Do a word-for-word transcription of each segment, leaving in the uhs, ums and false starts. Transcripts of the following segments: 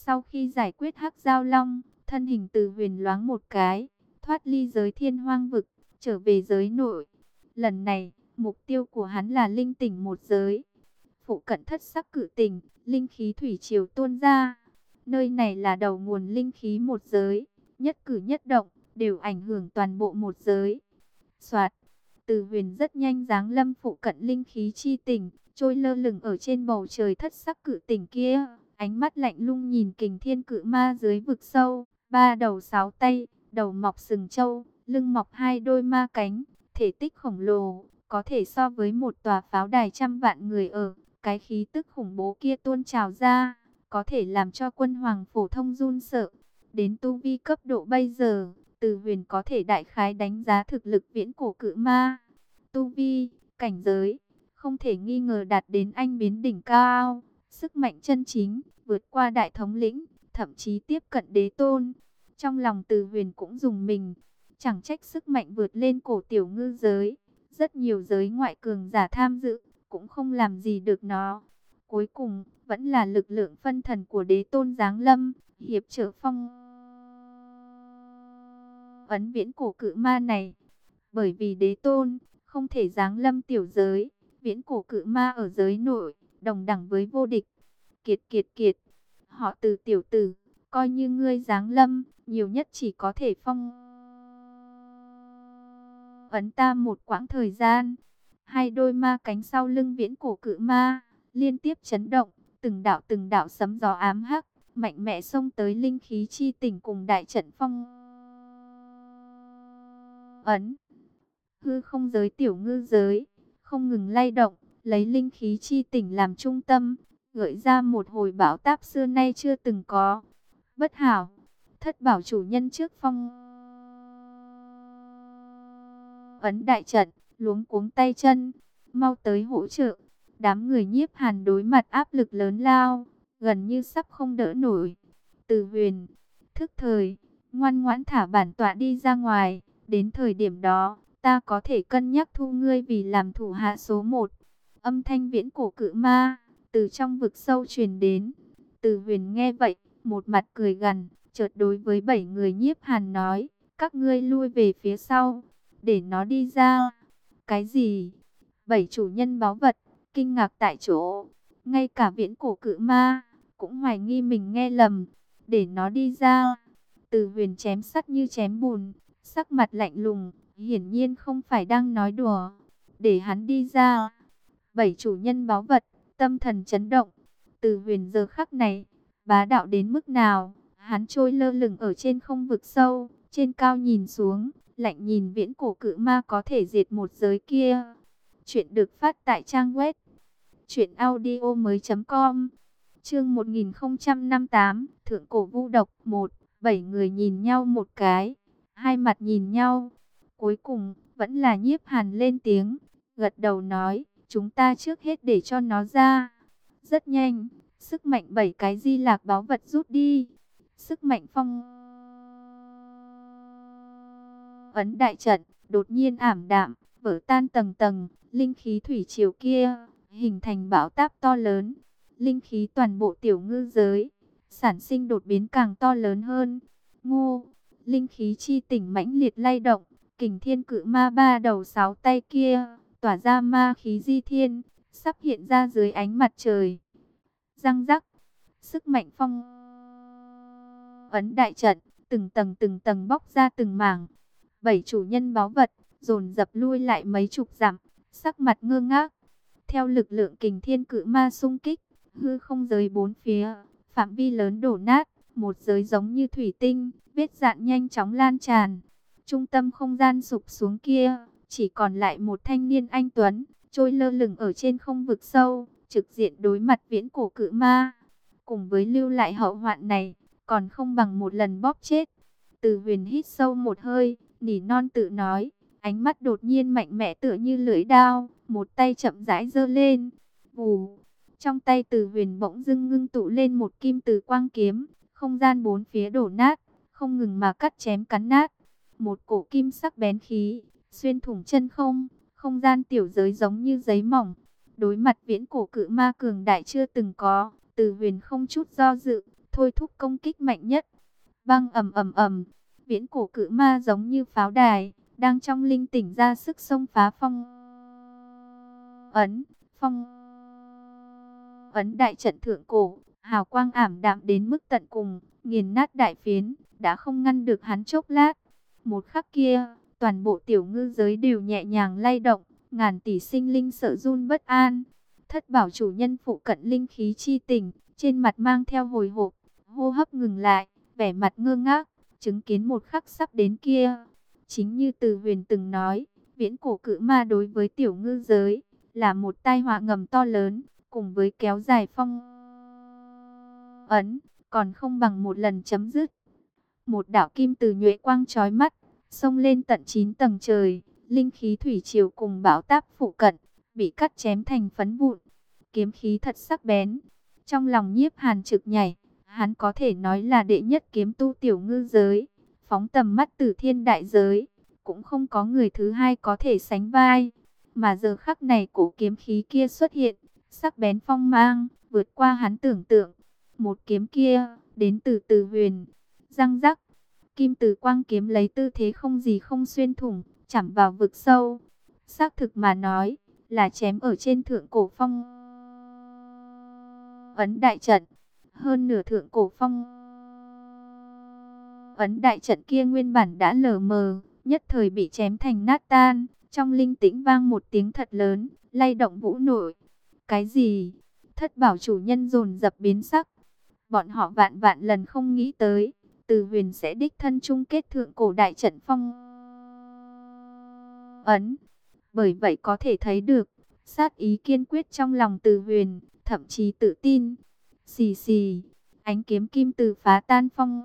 Sau khi giải quyết Hắc Giao Long, thân hình Từ Huyền loáng một cái, thoát ly giới thiên hoang vực, trở về giới nội. Lần này, mục tiêu của hắn là linh tỉnh một giới. Phụ cận thất sắc cự tỉnh, linh khí thủy triều tuôn ra. Nơi này là đầu nguồn linh khí một giới, nhất cử nhất động đều ảnh hưởng toàn bộ một giới. Soạt, Từ Huyền rất nhanh giáng lâm phụ cận linh khí chi tỉnh, trôi lơ lửng ở trên bầu trời thất sắc cự tỉnh kia, ánh mắt lạnh lùng nhìn Kình Thiên Cự Ma dưới vực sâu, ba đầu sáu tay, đầu mọc sừng trâu, lưng mọc hai đôi ma cánh, thể tích khổng lồ, có thể so với một tòa pháo đài trăm vạn người ở. Cái khí tức khủng bố kia tuôn trào ra, có thể làm cho quân hoàng phổ thông run sợ. Đến tu vi cấp độ bây giờ, Từ Huyền có thể đại khái đánh giá thực lực viễn cổ cự ma. Tu vi, cảnh giới, không thể nghi ngờ đạt đến anh biến đỉnh cao. Sức mạnh chân chính, vượt qua đại thống lĩnh, thậm chí tiếp cận đế tôn. Trong lòng Từ Huyền cũng dùng mình, chẳng trách sức mạnh vượt lên cổ tiểu ngư giới. Rất nhiều giới ngoại cường giả tham dự, cũng không làm gì được nó. Cuối cùng, vẫn là lực lượng phân thần của đế tôn giáng lâm, hiệp trợ phong ấn viễn cổ cự ma này. Bởi vì đế tôn không thể giáng lâm tiểu giới, viễn cổ cự ma ở giới nội, đồng đẳng với vô địch. Kiệt kiệt kiệt, họ Từ tiểu tử, coi như ngươi giáng lâm, nhiều nhất chỉ có thể phong ấn ta một quãng thời gian. Hai đôi ma cánh sau lưng viễn cổ cự ma liên tiếp chấn động, từng đạo từng đạo sấm gió ám hắc, mạnh mẽ xông tới linh khí chi tỉnh cùng đại trận phong ấn. Hư không giới tiểu ngư giới không ngừng lay động, lấy linh khí chi tỉnh làm trung tâm, gợi ra một hồi bão táp xưa nay chưa từng có. Bất hảo, thất bảo chủ nhân trước phong ấn đại trận, luống cuống tay chân, mau tới hỗ trợ. Đám người Nhiếp Hàn đối mặt áp lực lớn lao, gần như sắp không đỡ nổi. Từ Huyền, thức thời, ngoan ngoãn thả bản tọa đi ra ngoài, đến thời điểm đó, ta có thể cân nhắc thu ngươi vì làm thủ hạ số một. Âm thanh viễn cổ cự ma, từ trong vực sâu truyền đến. Từ Huyền nghe vậy, một mặt cười gằn, chợt đối với bảy người Nhiếp Hàn nói, các ngươi lui về phía sau, để nó đi ra. Cái gì? Bảy chủ nhân báu vật kinh ngạc tại chỗ, ngay cả viễn cổ cự ma cũng hoài nghi mình nghe lầm. Để nó đi ra. Từ Huyền chém sắt như chém bùn, sắc mặt lạnh lùng, hiển nhiên không phải đang nói đùa. Để hắn đi ra. Bảy chủ nhân báu vật tâm thần chấn động. Từ Huyền giờ khắc này bá đạo đến mức nào? Hắn trôi lơ lửng ở trên không vực sâu, trên cao nhìn xuống, lạnh nhìn viễn cổ cự ma có thể diệt một giới kia. Chuyện được phát tại trang web truyện audio mới chấm com. Chương một nghìn không trăm năm mươi tám, Thượng cổ vu độc một. Bảy người nhìn nhau một cái, hai mặt nhìn nhau. Cuối cùng vẫn là Nhiếp Hàn lên tiếng, gật đầu nói, chúng ta trước hết để cho nó ra. Rất nhanh, sức mạnh bảy cái di lạc báu vật rút đi. Sức mạnh phong ấn đại trận đột nhiên ảm đạm, vỡ tan tầng tầng. Linh khí thủy triều kia hình thành bão táp to lớn. Linh khí toàn bộ tiểu ngư giới sản sinh đột biến càng to lớn hơn. Ngô, linh khí chi tỉnh mãnh liệt lay động. Kình Thiên Cự Ma ba đầu sáu tay kia tỏa ra ma khí di thiên, sắp hiện ra dưới ánh mặt trời. Răng rắc, sức mạnh phong ấn đại trận từng tầng từng tầng bóc ra từng mảng. Bảy chủ nhân báu vật dồn dập lui lại mấy chục dặm, sắc mặt ngơ ngác. Theo lực lượng Kình Thiên Cự Ma xung kích, hư không giới bốn phía phạm vi lớn đổ nát, một giới giống như thủy tinh, vết dạn nhanh chóng lan tràn. Trung tâm không gian sụp xuống kia, chỉ còn lại một thanh niên anh tuấn, trôi lơ lửng ở trên không vực sâu, trực diện đối mặt viễn cổ cự ma. Cùng với lưu lại hậu hoạn này, còn không bằng một lần bóp chết. Từ Huyền hít sâu một hơi, nỉ non tự nói, ánh mắt đột nhiên mạnh mẽ tựa như lưỡi đao, một tay chậm rãi giơ lên. Vù, trong tay Từ Huyền bỗng dưng ngưng tụ lên một kim từ quang kiếm, không gian bốn phía đổ nát, không ngừng mà cắt chém cắn nát. Một cổ kim sắc bén khí xuyên thủng chân không, không gian tiểu giới giống như giấy mỏng. Đối mặt viễn cổ cự ma cường đại chưa từng có, Từ Huyền không chút do dự, thôi thúc công kích mạnh nhất. Băng ầm ầm ầm, viễn cổ cự ma giống như pháo đài, đang trong linh tỉnh ra sức xông phá phong ấn, phong ấn đại trận thượng cổ, hào quang ảm đạm đến mức tận cùng, nghiền nát đại phiến, đã không ngăn được hắn chốc lát. Một khắc kia, toàn bộ tiểu ngư giới đều nhẹ nhàng lay động, ngàn tỷ sinh linh sợ run bất an. Thất bảo chủ nhân phụ cận linh khí chi tình, trên mặt mang theo hồi hộp, hô hấp ngừng lại, vẻ mặt ngơ ngác, chứng kiến một khắc sắp đến kia. Chính như Từ Huyền từng nói, viễn cổ cự ma đối với tiểu ngư giới là một tai họa ngầm to lớn, cùng với kéo dài phong ấn, còn không bằng một lần chấm dứt. Một đạo kim từ nhuệ quang chói mắt, xông lên tận chín tầng trời, linh khí thủy triều cùng bão táp phụ cận, bị cắt chém thành phấn vụn. Kiếm khí thật sắc bén. Trong lòng Nhiếp Hàn trực nhảy, hắn có thể nói là đệ nhất kiếm tu tiểu ngư giới, phóng tầm mắt Tử Thiên đại giới, cũng không có người thứ hai có thể sánh vai. Mà giờ khắc này cổ kiếm khí kia xuất hiện, sắc bén phong mang, vượt qua hắn tưởng tượng. Một kiếm kia, đến từ Từ Huyền. Răng rắc, kim từ quang kiếm lấy tư thế không gì không xuyên thủng, chạm vào vực sâu. Xác thực mà nói, là chém ở trên thượng cổ phong ấn đại trận. Hơn nửa thượng cổ phong ấn đại trận kia nguyên bản đã lờ mờ, nhất thời bị chém thành nát tan. Trong linh tĩnh vang một tiếng thật lớn, lay động vũ nội. Cái gì? Thất bảo chủ nhân dồn dập biến sắc. Bọn họ vạn vạn lần không nghĩ tới, Từ Huyền sẽ đích thân chung kết thượng cổ đại trận phong ấn. Bởi vậy có thể thấy được, sát ý kiên quyết trong lòng Từ Huyền, thậm chí tự tin. Xì xì, ánh kiếm kim từ phá tan phong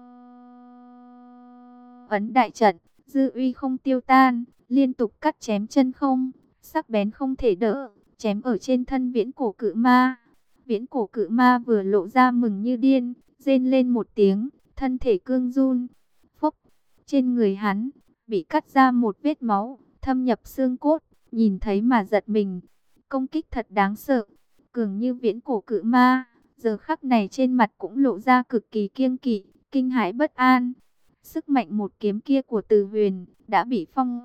ấn đại trận, dư uy không tiêu tan, liên tục cắt chém chân không, sắc bén không thể đỡ, chém ở trên thân viễn cổ cự ma. Viễn cổ cự ma vừa lộ ra mừng như điên, rên lên một tiếng, thân thể cương run. Phốc, trên người hắn, bị cắt ra một vết máu, thâm nhập xương cốt, nhìn thấy mà giật mình. Công kích thật đáng sợ, cường như viễn cổ cự ma, giờ khắc này trên mặt cũng lộ ra cực kỳ kiêng kỵ, kinh hãi bất an. Sức mạnh một kiếm kia của Từ Huyền, đã bị phong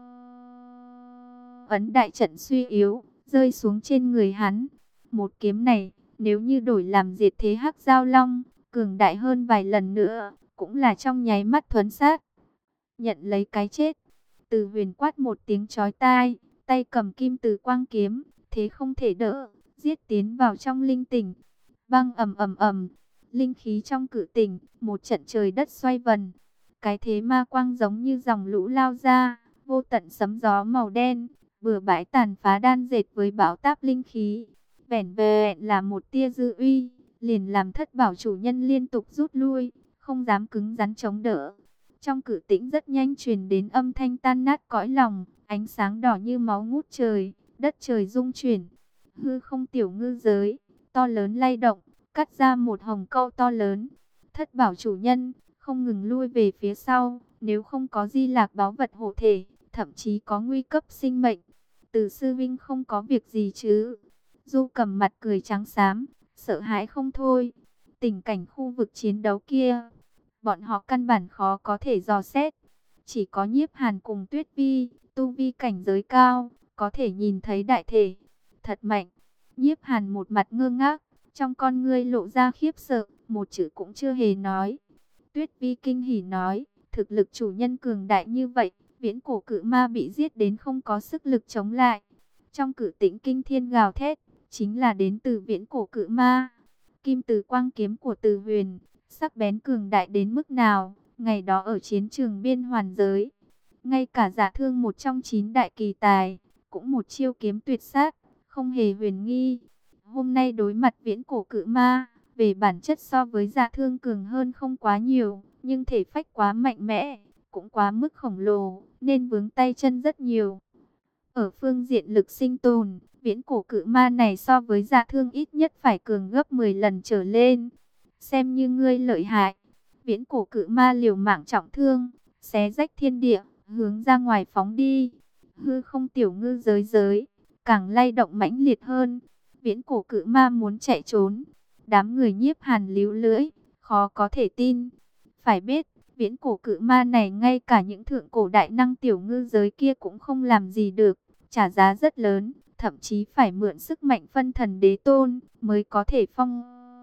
ấn đại trận suy yếu, rơi xuống trên người hắn. Một kiếm này, nếu như đổi làm diệt thế hắc giao long, cường đại hơn vài lần nữa, cũng là trong nháy mắt thuấn sát. Nhận lấy cái chết. Từ Huyền quát một tiếng chói tai, tay cầm kim từ quang kiếm, thế không thể đỡ, giết tiến vào trong linh tỉnh. Băng ầm ầm ầm, linh khí trong cự tỉnh, một trận trời đất xoay vần. Cái thế ma quang giống như dòng lũ lao ra, vô tận sấm gió màu đen, bừa bãi tàn phá đan dệt với bão táp linh khí. Vẻn vẹn là một tia dư uy, liền làm thất bảo chủ nhân liên tục rút lui, không dám cứng rắn chống đỡ. Trong cử tĩnh rất nhanh truyền đến âm thanh tan nát cõi lòng, ánh sáng đỏ như máu ngút trời, đất trời rung chuyển. Hư không tiểu ngư giới, to lớn lay động, cắt ra một hồng câu to lớn. Thất bảo chủ nhân, không ngừng lui về phía sau, nếu không có di lạc báu vật hộ thể, thậm chí có nguy cấp sinh mệnh. Từ sư vinh không có việc gì chứ? Du Cầm mặt cười trắng xám, sợ hãi không thôi. Tình cảnh khu vực chiến đấu kia, bọn họ căn bản khó có thể dò xét. Chỉ có Nhiếp Hàn cùng Tuyết Vi, tu vi cảnh giới cao, có thể nhìn thấy đại thể. Thật mạnh. Nhiếp Hàn một mặt ngơ ngác, trong con ngươi lộ ra khiếp sợ, một chữ cũng chưa hề nói. Tuyết Vi kinh hỉ nói, thực lực chủ nhân cường đại như vậy, viễn cổ cự ma bị giết đến không có sức lực chống lại. Trong cử tĩnh kinh thiên gào thét, chính là đến từ viễn cổ cự ma. Kim từ quang kiếm của Từ Huyền, sắc bén cường đại đến mức nào, ngày đó ở chiến trường biên hoàn giới. Ngay cả Dạ Thương một trong chín đại kỳ tài, cũng một chiêu kiếm tuyệt sát, không hề huyền nghi. Hôm nay đối mặt viễn cổ cự ma, về bản chất so với Dạ Thương cường hơn không quá nhiều, nhưng thể phách quá mạnh mẽ, cũng quá mức khổng lồ, nên vướng tay chân rất nhiều. Ở phương diện lực sinh tồn, viễn cổ cự ma này so với Dạ Thương ít nhất phải cường gấp mười lần trở lên. Xem như ngươi lợi hại. Viễn cổ cự ma liều mạng trọng thương, xé rách thiên địa, hướng ra ngoài phóng đi. Hư không tiểu ngư giới giới, càng lay động mãnh liệt hơn. Viễn cổ cự ma muốn chạy trốn. Đám người Nhiếp Hàn líu lưỡi, khó có thể tin. Phải biết, viễn cổ cự ma này ngay cả những thượng cổ đại năng tiểu ngư giới kia cũng không làm gì được, trả giá rất lớn, thậm chí phải mượn sức mạnh phân thần đế tôn mới có thể phong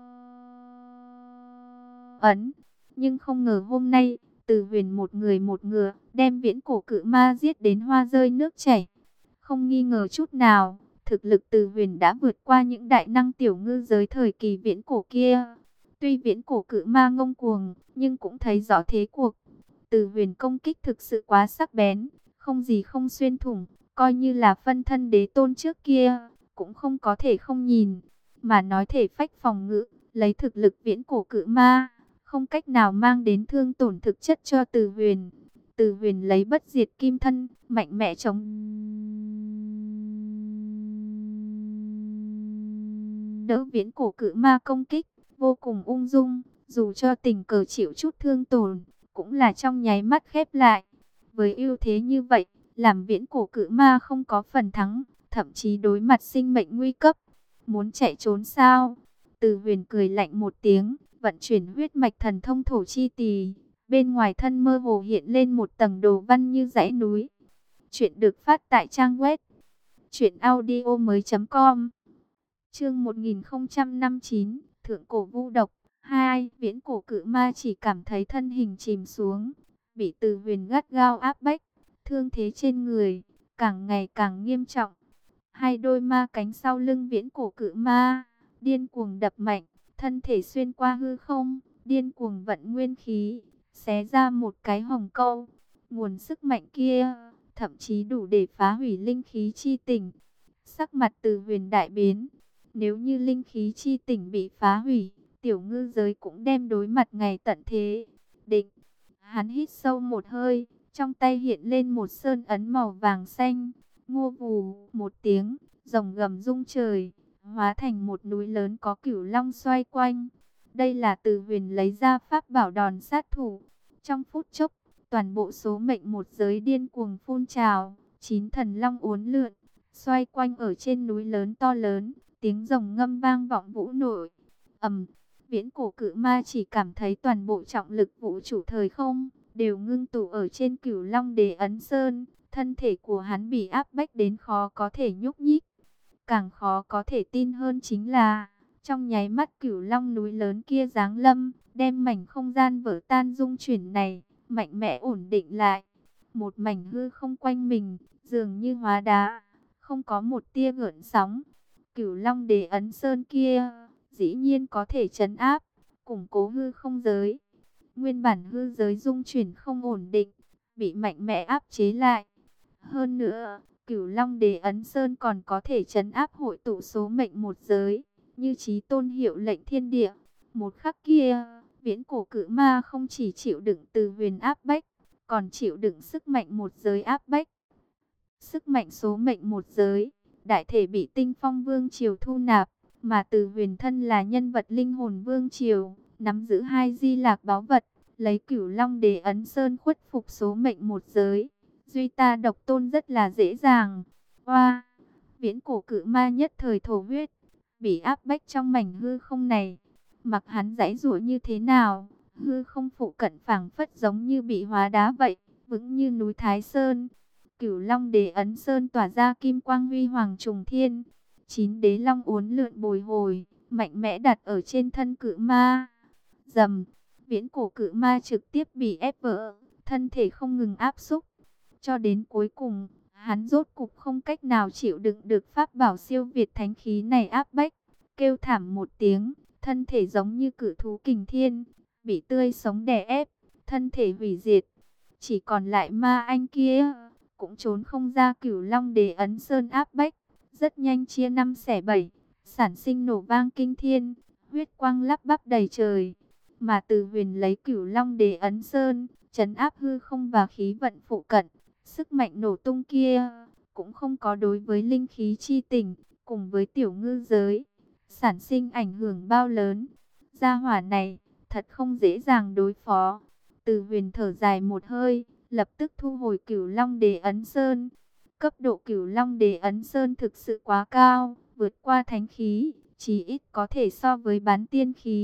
ấn. Nhưng không ngờ hôm nay, Từ Huyền một người một ngựa, đem viễn cổ cự ma giết đến hoa rơi nước chảy. Không nghi ngờ chút nào, thực lực Từ Huyền đã vượt qua những đại năng tiểu ngư giới thời kỳ viễn cổ kia. Tuy viễn cổ cự ma ngông cuồng, nhưng cũng thấy rõ thế cuộc. Từ Huyền công kích thực sự quá sắc bén, không gì không xuyên thủng, coi như là phân thân đế tôn trước kia, cũng không có thể không nhìn. Mà nói thể phách phòng ngự, lấy thực lực viễn cổ cự ma, không cách nào mang đến thương tổn thực chất cho Từ Huyền. Từ Huyền lấy bất diệt kim thân, mạnh mẽ chống đỡ viễn cổ cự ma công kích, vô cùng ung dung, dù cho tình cờ chịu chút thương tổn, cũng là trong nháy mắt khép lại. Với ưu thế như vậy, làm viễn cổ cự ma không có phần thắng, thậm chí đối mặt sinh mệnh nguy cấp. Muốn chạy trốn sao? Từ Huyền cười lạnh một tiếng, vận chuyển huyết mạch thần thông thổ chi tỳ. Bên ngoài thân mơ hồ hiện lên một tầng đồ văn như dãy núi. Chuyện được phát tại trang web truyện audio mới chấm com. Chương một nghìn không trăm năm mươi chín, Thượng cổ vu độc hai. Viễn cổ cự ma chỉ cảm thấy thân hình chìm xuống, bị Từ Huyền gắt gao áp bách, thương thế trên người càng ngày càng nghiêm trọng. Hai đôi ma cánh sau lưng viễn cổ cự ma điên cuồng đập mạnh, thân thể xuyên qua hư không, điên cuồng vận nguyên khí, xé ra một cái hồng câu. Nguồn sức mạnh kia thậm chí đủ để phá hủy linh khí chi tỉnh. Sắc mặt Từ Huyền đại biến. Nếu như linh khí chi tỉnh bị phá hủy, tiểu ngư giới cũng đem đối mặt ngày tận thế. Định. Hắn hít sâu một hơi, trong tay hiện lên một sơn ấn màu vàng xanh. Ngô vù một tiếng, rồng gầm rung trời, hóa thành một núi lớn có cửu long xoay quanh. Đây là Từ Huyền lấy ra pháp bảo đòn sát thủ. Trong phút chốc, toàn bộ số mệnh một giới điên cuồng phun trào, chín thần long uốn lượn, xoay quanh ở trên núi lớn to lớn, tiếng rồng ngâm vang vọng vũ nội. Ầm, viễn cổ cự ma chỉ cảm thấy toàn bộ trọng lực vũ trụ thời không đều ngưng tụ ở trên Cửu Long Đế Ấn Sơn, thân thể của hắn bị áp bách đến khó có thể nhúc nhích. Càng khó có thể tin hơn chính là, trong nháy mắt Cửu Long núi lớn kia giáng lâm, đem mảnh không gian vỡ tan dung chuyển này mạnh mẽ ổn định lại. Một mảnh hư không quanh mình, dường như hóa đá, không có một tia gợn sóng. Cửu Long Đế Ấn Sơn kia, dĩ nhiên có thể trấn áp, củng cố hư không giới. Nguyên bản hư giới dung chuyển không ổn định, bị mạnh mẽ áp chế lại. Hơn nữa, Cửu Long Đế Ấn Sơn còn có thể trấn áp hội tụ số mệnh một giới, như Chí Tôn hiệu lệnh thiên địa. Một khắc kia, viễn cổ cự ma không chỉ chịu đựng Từ Huyền áp bách, còn chịu đựng sức mạnh một giới áp bách. Sức mạnh số mệnh một giới, đại thể bị Tinh Phong Vương Triều thu nạp, mà Từ Huyền thân là nhân vật linh hồn Vương Triều, nắm giữ hai di lạc báu vật, lấy Cửu Long Đế Ấn Sơn khuất phục số mệnh một giới. Duy ta độc tôn rất là dễ dàng. Oa, viễn cổ cự ma nhất thời thổ huyết, bị áp bách trong mảnh hư không này. Mặc hắn giãy giụa như thế nào, hư không phụ cận phảng phất giống như bị hóa đá vậy, vững như núi Thái Sơn. Cửu Long Đế Ấn Sơn tỏa ra kim quang huy hoàng trùng thiên, chín đế long uốn lượn bồi hồi, mạnh mẽ đặt ở trên thân cự ma. Rầm, viễn cổ cự ma trực tiếp bị ép vỡ, thân thể không ngừng áp xúc. Cho đến cuối cùng, hắn rốt cục không cách nào chịu đựng được pháp bảo siêu việt thánh khí này áp bách, kêu thảm một tiếng, thân thể giống như cự thú kình thiên, bị tươi sống đè ép, thân thể hủy diệt. Chỉ còn lại ma anh kia, cũng trốn không ra Cửu Long Đế Ấn Sơn áp bách, rất nhanh chia năm xẻ bảy, sản sinh nổ vang kinh thiên, huyết quang lắp bắp đầy trời. Mà Từ Huyền lấy Cửu Long Đế Ấn Sơn trấn áp hư không và khí vận phụ cận, sức mạnh nổ tung kia cũng không có đối với linh khí chi tỉnh cùng với tiểu ngư giới sản sinh ảnh hưởng bao lớn. Gia hỏa này thật không dễ dàng đối phó. Từ Huyền thở dài một hơi, lập tức thu hồi Cửu Long Đế Ấn Sơn. Cấp độ Cửu Long Đế Ấn Sơn thực sự quá cao, vượt qua thánh khí, chỉ ít có thể so với bán tiên khí,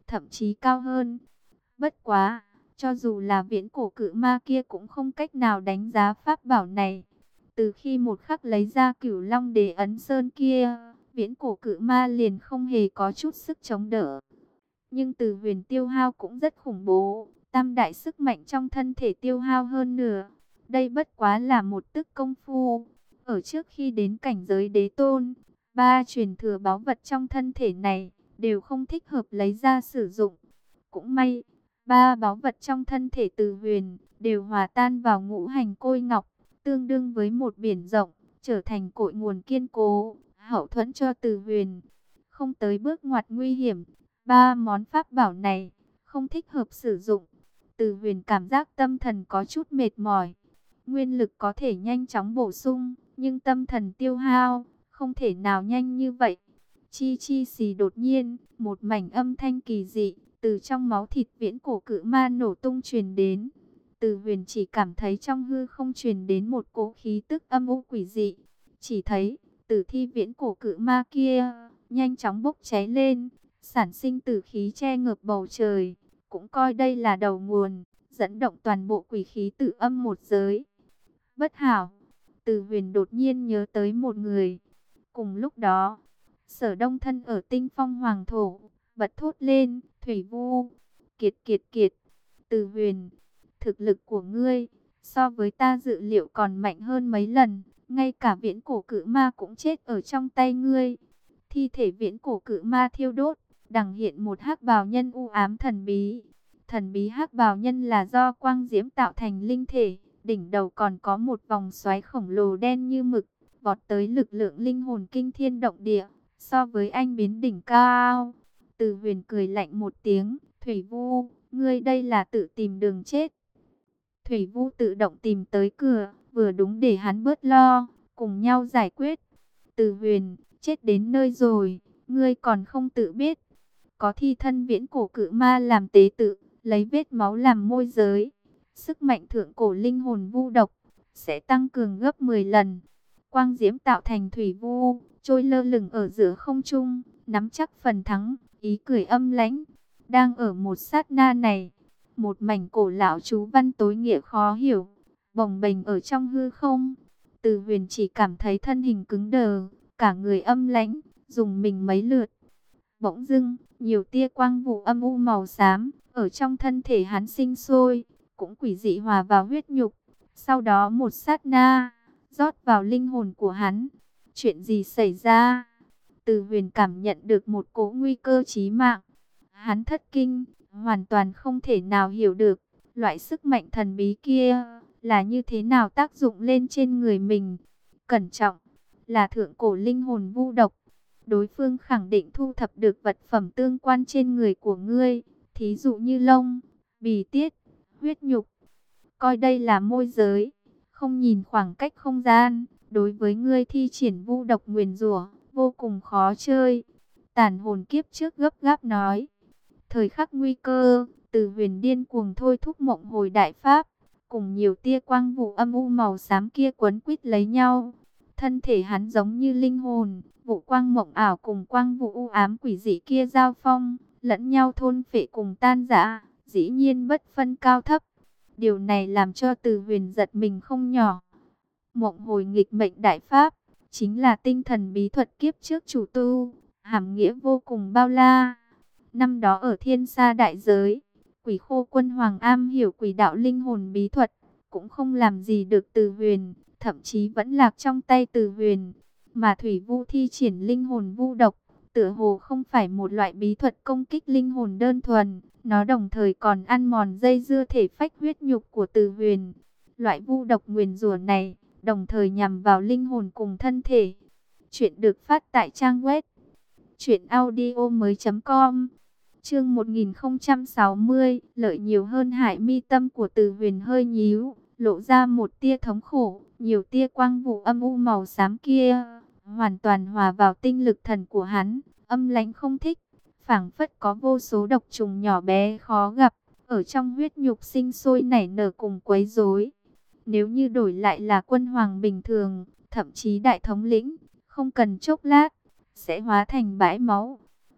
thậm chí cao hơn. Bất quá, cho dù là viễn cổ cự ma kia cũng không cách nào đánh giá pháp bảo này. Từ khi một khắc lấy ra Cửu Long Đế ấn sơn kia, viễn cổ cự ma liền không hề có chút sức chống đỡ. Nhưng Từ Huyền tiêu hao cũng rất khủng bố, tam đại sức mạnh trong thân thể tiêu hao hơn nửa. Đây bất quá là một tức công phu. Ở trước khi đến cảnh giới đế tôn, ba truyền thừa báu vật trong thân thể này đều không thích hợp lấy ra sử dụng. Cũng may, ba báu vật trong thân thể Từ Huyền đều hòa tan vào ngũ hành côi ngọc, tương đương với một biển rộng, trở thành cội nguồn kiên cố, hậu thuẫn cho Từ Huyền. Không tới bước ngoặt nguy hiểm, ba món pháp bảo này không thích hợp sử dụng. Từ Huyền cảm giác tâm thần có chút mệt mỏi. Nguyên lực có thể nhanh chóng bổ sung, nhưng tâm thần tiêu hao không thể nào nhanh như vậy. Chi chi xì, đột nhiên, một mảnh âm thanh kỳ dị từ trong máu thịt viễn cổ cự ma nổ tung truyền đến. Từ Huyền chỉ cảm thấy trong hư không truyền đến một cỗ khí tức âm u quỷ dị. Chỉ thấy tử thi viễn cổ cự ma kia nhanh chóng bốc cháy lên, sản sinh tử khí che ngợp bầu trời, cũng coi đây là đầu nguồn, dẫn động toàn bộ quỷ khí tự âm một giới. Bất hảo, Từ Huyền đột nhiên nhớ tới một người. Cùng lúc đó, Sở Đông thân ở Tinh Phong Hoàng Thổ, bật thốt lên, Thủy Vu, kiệt kiệt kiệt, Từ Huyền, thực lực của ngươi, so với ta dự liệu còn mạnh hơn mấy lần, ngay cả viễn cổ cự ma cũng chết ở trong tay ngươi. Thi thể viễn cổ cự ma thiêu đốt, đằng hiện một hắc bào nhân u ám thần bí. Thần bí hắc bào nhân là do quang diễm tạo thành linh thể, đỉnh đầu còn có một vòng xoáy khổng lồ đen như mực, vọt tới lực lượng linh hồn kinh thiên động địa, so với anh biến đỉnh cao. Từ Huyền cười lạnh một tiếng, Thủy Vu, ngươi đây là tự tìm đường chết. Thủy Vu tự động tìm tới cửa, vừa đúng để hắn bớt lo, cùng nhau giải quyết. Từ Huyền, chết đến nơi rồi, ngươi còn không tự biết. Có thi thân viễn cổ cự ma làm tế tự, lấy vết máu làm môi giới. Sức mạnh thượng cổ linh hồn vu độc sẽ tăng cường gấp mười lần. Quang diễm tạo thành Thủy Vu, trôi lơ lửng ở giữa không trung, nắm chắc phần thắng, ý cười âm lãnh. Đang ở một sát na này, một mảnh cổ lão chú văn tối nghĩa khó hiểu, bồng bềnh ở trong hư không. Từ Huyền chỉ cảm thấy thân hình cứng đờ, cả người âm lãnh, dùng mình mấy lượt. Bỗng dưng, nhiều tia quang vụ âm u màu xám ở trong thân thể hắn sinh sôi, cũng quỷ dị hòa vào huyết nhục. Sau đó một sát na, rót vào linh hồn của hắn. Chuyện gì xảy ra? Từ Huyền cảm nhận được một cỗ nguy cơ chí mạng. Hắn thất kinh, hoàn toàn không thể nào hiểu được loại sức mạnh thần bí kia là như thế nào tác dụng lên trên người mình. Cẩn trọng, là thượng cổ linh hồn vu độc. Đối phương khẳng định thu thập được vật phẩm tương quan trên người của ngươi, thí dụ như lông, bì tiết, huyết nhục. Coi đây là môi giới, không nhìn khoảng cách không gian, đối với ngươi thi triển vu độc nguyền rủa vô cùng khó chơi. Tàn hồn kiếp trước gấp gáp nói. Thời khắc nguy cơ, Từ Huyền điên cuồng thôi thúc mộng hồi đại pháp, cùng nhiều tia quang vụ âm u màu xám kia quấn quýt lấy nhau. Thân thể hắn giống như linh hồn, vụ quang mộng ảo cùng quang vụ u ám quỷ dị kia giao phong, lẫn nhau thôn phệ cùng tan rã, dĩ nhiên bất phân cao thấp. Điều này làm cho Từ Huyền giật mình không nhỏ. Mộng hồi nghịch mệnh đại pháp, chính là tinh thần bí thuật kiếp trước chủ tu, hàm nghĩa vô cùng bao la. Năm đó ở Thiên Sa đại giới, Quỷ Khô Quân Hoàng am hiểu quỷ đạo linh hồn bí thuật, cũng không làm gì được Từ Huyền, thậm chí vẫn lạc trong tay Từ Huyền. Mà Thủy Vu thi triển linh hồn vu độc, tựa hồ không phải một loại bí thuật công kích linh hồn đơn thuần, nó đồng thời còn ăn mòn dây dưa thể phách huyết nhục của Từ Huyền. Loại vu độc nguyền rủa này, đồng thời nhằm vào linh hồn cùng thân thể. Chuyện được phát tại trang web truyện audio mới chấm com. Chương một nghìn không trăm sáu mươi, lợi nhiều hơn hại, mi tâm của Từ Huyền hơi nhíu, lộ ra một tia thống khổ. Nhiều tia quang vụ âm u màu xám kia hoàn toàn hòa vào tinh lực thần của hắn, âm lãnh không thích, phảng phất có vô số độc trùng nhỏ bé khó gặp ở trong huyết nhục sinh sôi nảy nở cùng quấy rối. Nếu như đổi lại là quân hoàng bình thường, thậm chí đại thống lĩnh, không cần chốc lát sẽ hóa thành bãi máu.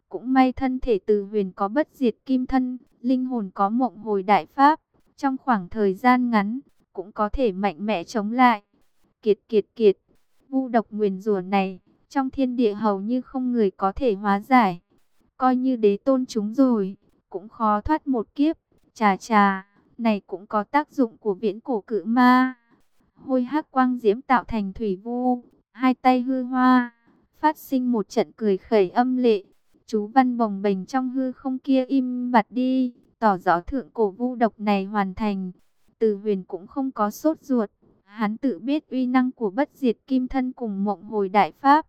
Cũng may thân thể Từ Huyền có bất diệt kim thân, linh hồn có mộng hồi đại pháp, trong khoảng thời gian ngắn cũng có thể mạnh mẽ chống lại. Kiệt kiệt kiệt, vu độc nguyền rủa này, trong thiên địa hầu như không người có thể hóa giải. Coi như đế tôn chúng rồi, cũng khó thoát một kiếp. Chà chà, này cũng có tác dụng của viễn cổ cự ma. Hôi hắc quang diễm tạo thành thủy vu, hai tay hư hoa, phát sinh một trận cười khẩy âm lệ. Chú văn bồng bềnh trong hư không kia im bặt đi, tỏ rõ thượng cổ vu độc này hoàn thành. Từ Huyền cũng không có sốt ruột, hắn tự biết uy năng của bất diệt kim thân cùng mộng hồi đại pháp.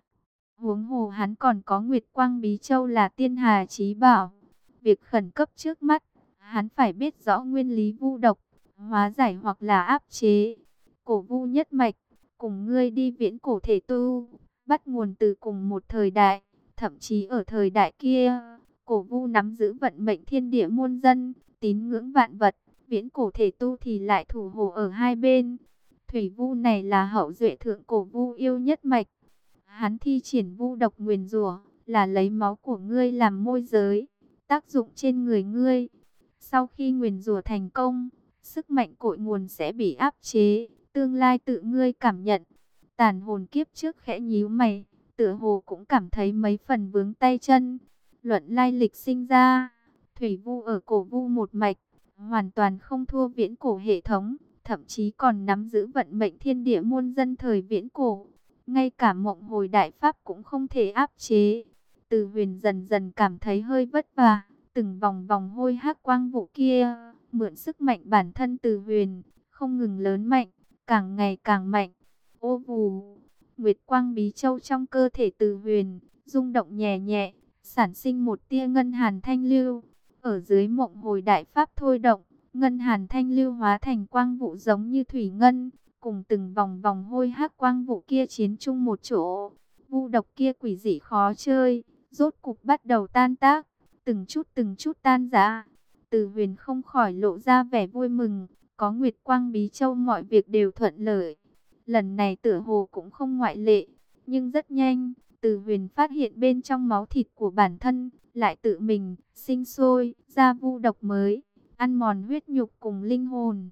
Huống hồ hắn còn có Nguyệt Quang Bí Châu là tiên hà chí bảo. Việc khẩn cấp trước mắt, hắn phải biết rõ nguyên lý vu độc, hóa giải hoặc là áp chế. Cổ vu nhất mạch, cùng ngươi đi viễn cổ thể tu, bắt nguồn từ cùng một thời đại, thậm chí ở thời đại kia, cổ vu nắm giữ vận mệnh thiên địa muôn dân, tín ngưỡng vạn vật, viễn cổ thể tu thì lại thủ hộ ở hai bên. Thủy vu này là hậu duệ thượng cổ vu yêu nhất mạch. Hắn thi triển vu độc nguyền rủa, là lấy máu của ngươi làm môi giới, tác dụng trên người ngươi. Sau khi nguyền rủa thành công, sức mạnh cội nguồn sẽ bị áp chế, tương lai tự ngươi cảm nhận. Tàn hồn kiếp trước khẽ nhíu mày, tựa hồ cũng cảm thấy mấy phần vướng tay chân. Luận lai lịch sinh ra, thủy vu ở cổ vu một mạch, hoàn toàn không thua viễn cổ hệ thống, thậm chí còn nắm giữ vận mệnh thiên địa muôn dân thời viễn cổ. Ngay cả mộng hồi đại pháp cũng không thể áp chế. Từ Huyền dần dần cảm thấy hơi vất vả. Từng vòng vòng hôi hắc quang vụ kia, mượn sức mạnh bản thân Từ Huyền, không ngừng lớn mạnh, càng ngày càng mạnh. Ô vù, Nguyệt Quang Bí Châu trong cơ thể Từ Huyền, rung động nhẹ nhẹ, sản sinh một tia ngân hàn thanh lưu. Ở dưới mộng hồi đại pháp thôi động, ngân hàn thanh lưu hóa thành quang vụ giống như thủy ngân, cùng từng vòng vòng hôi hắc quang vụ kia chiến chung một chỗ. Vu độc kia quỷ dị khó chơi, rốt cục bắt đầu tan tác, từng chút từng chút tan rã. Từ Huyền không khỏi lộ ra vẻ vui mừng, có Nguyệt Quang Bí Châu mọi việc đều thuận lợi. Lần này tựa hồ cũng không ngoại lệ, nhưng rất nhanh, Từ Huyền phát hiện bên trong máu thịt của bản thân lại tự mình sinh sôi ra vu độc mới, ăn mòn huyết nhục cùng linh hồn.